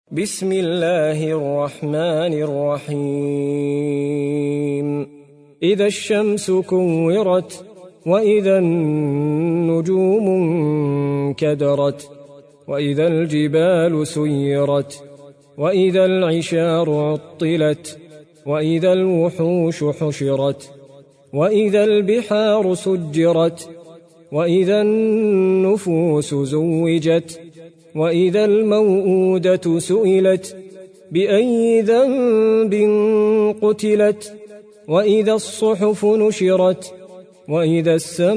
بسم الله الرحمن الرحيم إذا الشمس كورت وإذا النجوم انكدرت وإذا الجبال سيرت وإذا العشار عطلت وإذا الوحوش حشرت وإذا البحار سجرت وإذا النفوس زوجت وإذا الموءودة سئلت بأي ذنب قتلت وإذا الصحف نشرت وإذا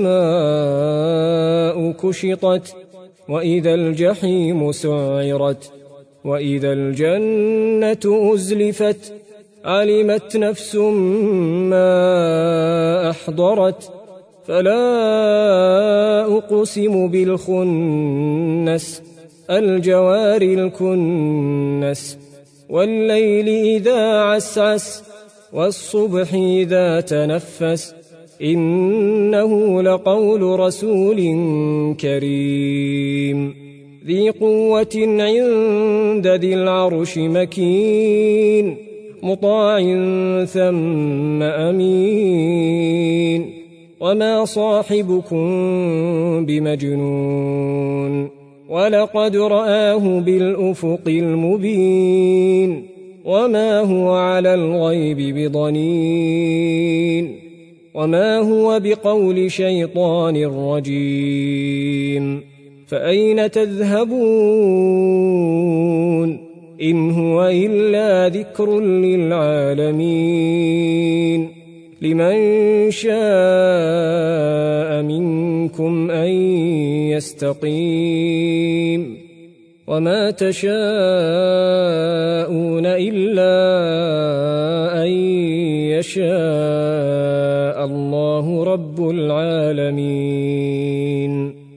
السماء كشطت وإذا الجحيم سعرت وإذا الجنة أزلفت علمت نفس ما أحضرت فلا أقسم بالخنس الجوار الكنس والليل إذا عسعس والصبح إذا تنفس إنه لقول رسول كريم ذي قوة عند ذي العرش مكين مطاع ثم أمين وما صاحبكم بمجنون ولقد رآه بالأفق المبين وما هو على الغيب بضنين وما هو بقول شيطان رجيم فأين تذهبون إن هو إلا ذكر للعالمين لمن شاء منكم أن يستقيم وما تشاءون إلا أن يشاء الله رب العالمين.